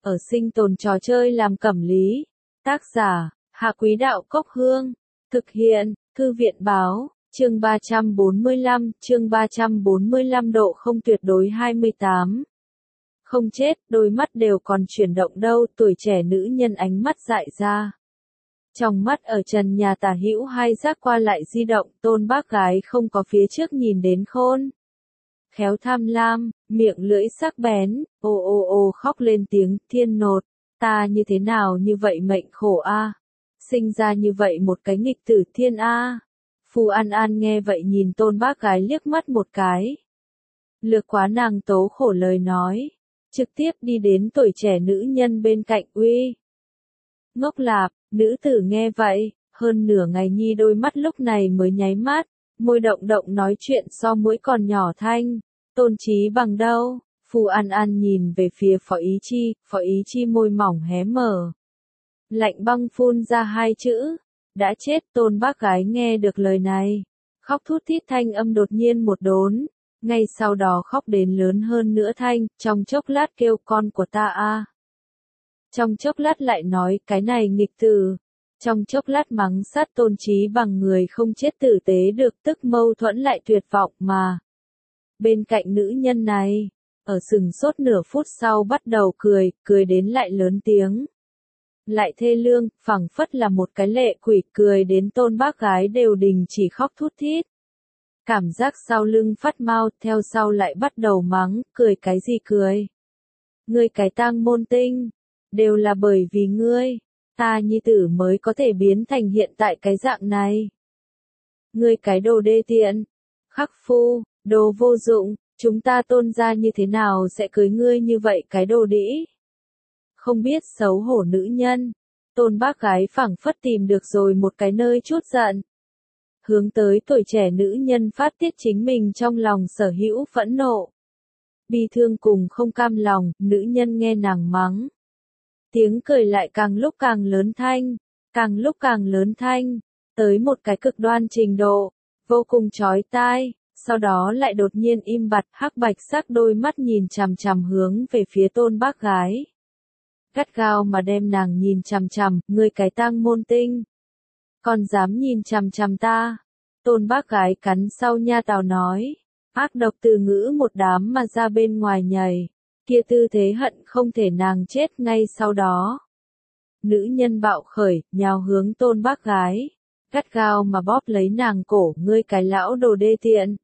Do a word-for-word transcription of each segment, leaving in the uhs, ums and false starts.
ở sinh tồn trò chơi làm cẩm lý. Tác giả, Hạ Quý Đạo Cốc Hương. Thực hiện, Thư viện Báo, chương ba trăm bốn mươi lăm, chương ba trăm bốn mươi lăm độ không tuyệt đối hai mươi tám. Không chết, đôi mắt đều còn chuyển động đâu, tuổi trẻ nữ nhân ánh mắt dại ra. Trong mắt ở trần nhà tả hữu hai giác qua lại di động, Tôn bác gái không có phía trước nhìn đến khôn. Khéo tham lam, miệng lưỡi sắc bén, ô ô ô khóc lên tiếng, thiên nột, ta như thế nào như vậy mệnh khổ a, sinh ra như vậy một cái nghịch tử thiên a. Phu An An nghe vậy nhìn Tôn bác gái liếc mắt một cái. Lược quá nàng tố khổ lời nói, trực tiếp đi đến tuổi trẻ nữ nhân bên cạnh uy. Ngốc lạp, nữ tử nghe vậy, hơn nửa ngày nhi đôi mắt lúc này mới nháy mắt, môi động động nói chuyện so mũi còn nhỏ thanh, Tôn Chí Bằng đâu? Phu An An nhìn về phía Phó Ý Chi, Phó Ý Chi môi mỏng hé mở. Lạnh băng phun ra hai chữ, đã chết. Tôn bác gái nghe được lời này, khóc thút thít thanh âm đột nhiên một đốn, ngay sau đó khóc đến lớn hơn nữa thanh, trong chốc lát kêu con của ta a. Trong chốc lát lại nói cái này nghịch tử, trong chốc lát mắng sát Tôn Chí Bằng người không chết tử tế được, tức mâu thuẫn lại tuyệt vọng mà. Bên cạnh nữ nhân này, ở sừng sốt nửa phút sau bắt đầu cười, cười đến lại lớn tiếng. Lại thê lương, phảng phất là một cái lệ quỷ, cười đến Tôn bác gái đều đình chỉ khóc thút thít. Cảm giác sau lưng phát mau, theo sau lại bắt đầu mắng, cười cái gì cười. Ngươi cái tang môn tinh, đều là bởi vì ngươi, ta nhi tử mới có thể biến thành hiện tại cái dạng này. Ngươi cái đồ đê tiện, khắc phu, đồ vô dụng, chúng ta Tôn gia như thế nào sẽ cưới ngươi như vậy cái đồ đĩ. Không biết xấu hổ nữ nhân, Tôn bác gái phảng phất tìm được rồi một cái nơi chút giận. Hướng tới tuổi trẻ nữ nhân phát tiết chính mình trong lòng sở hữu phẫn nộ. Bi thương cùng không cam lòng, nữ nhân nghe nàng mắng. Tiếng cười lại càng lúc càng lớn thanh, càng lúc càng lớn thanh, tới một cái cực đoan trình độ, vô cùng chói tai, sau đó lại đột nhiên im bặt, hắc bạch sắc đôi mắt nhìn chằm chằm hướng về phía Tôn bác gái. Gắt gao mà đem nàng nhìn chằm chằm, ngươi cái tang môn tinh. Còn dám nhìn chằm chằm ta. Tôn bác gái cắn sau nha tào nói, ác độc từ ngữ một đám mà ra bên ngoài nhảy, kia tư thế hận không thể nàng chết ngay sau đó. Nữ nhân bạo khởi, nhào hướng Tôn bác gái, gắt gao mà bóp lấy nàng cổ, ngươi cái lão đồ đê tiện.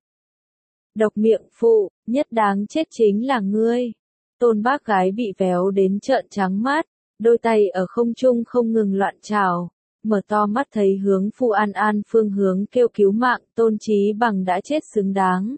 Độc miệng phụ, nhất đáng chết chính là ngươi. Tôn bác gái bị véo đến trợn trắng mắt, đôi tay ở không trung không ngừng loạn trào, mở to mắt thấy hướng Phu An An phương hướng kêu cứu mạng, Tôn Chí Bằng đã chết xứng đáng.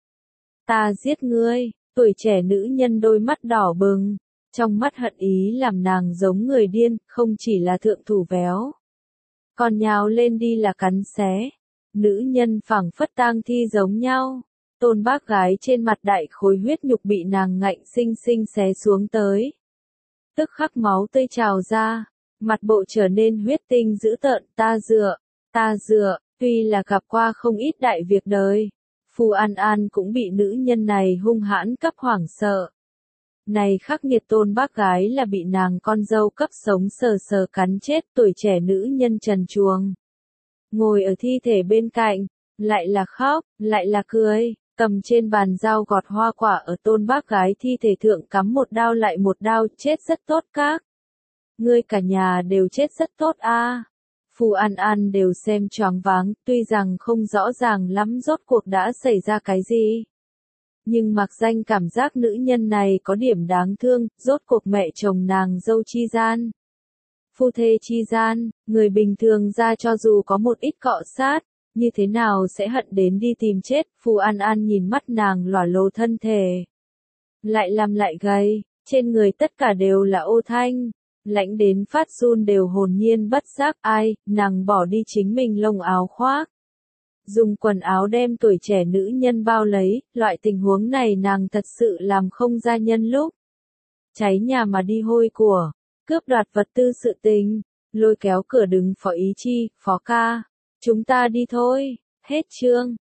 Ta giết ngươi, tuổi trẻ nữ nhân đôi mắt đỏ bừng, trong mắt hận ý làm nàng giống người điên, không chỉ là thượng thủ véo. Còn nhào lên đi là cắn xé, nữ nhân phảng phất tang thi giống nhau. Tôn bác gái trên mặt đại khối huyết nhục bị nàng ngạnh sinh sinh xé xuống tới. Tức khắc máu tươi trào ra, mặt bộ trở nên huyết tinh dữ tợn, ta dựa, ta dựa, tuy là gặp qua không ít đại việc đời. Phu An An cũng bị nữ nhân này hung hãn cấp hoảng sợ. Này khắc nghiệt Tôn bác gái là bị nàng con dâu cấp sống sờ sờ cắn chết, tuổi trẻ nữ nhân trần truồng. Ngồi ở thi thể bên cạnh, lại là khóc, lại là cười. Cầm trên bàn dao gọt hoa quả ở Tôn bác gái thi thể thượng cắm một đao lại một đao, chết rất tốt các. Ngươi cả nhà đều chết rất tốt a. À. Phu An An đều xem choáng váng, tuy rằng không rõ ràng lắm rốt cuộc đã xảy ra cái gì. Nhưng mặc danh cảm giác nữ nhân này có điểm đáng thương, rốt cuộc mẹ chồng nàng dâu chi gian. Phu thê chi gian, người bình thường ra cho dù có một ít cọ sát, như thế nào sẽ hận đến đi tìm chết. Phu An An nhìn mắt nàng lòa lồ thân thể. Lại làm lại gầy, trên người tất cả đều là ô thanh, lãnh đến phát run đều hồn nhiên bất giác ai, nàng bỏ đi chính mình lông áo khoác. Dùng quần áo đem tuổi trẻ nữ nhân bao lấy, loại tình huống này nàng thật sự làm không ra nhân lúc. Cháy nhà mà đi hôi của, cướp đoạt vật tư sự tình, lôi kéo cửa đứng Phó Ý Chi, Phó ca. Chúng ta đi thôi, hết chương.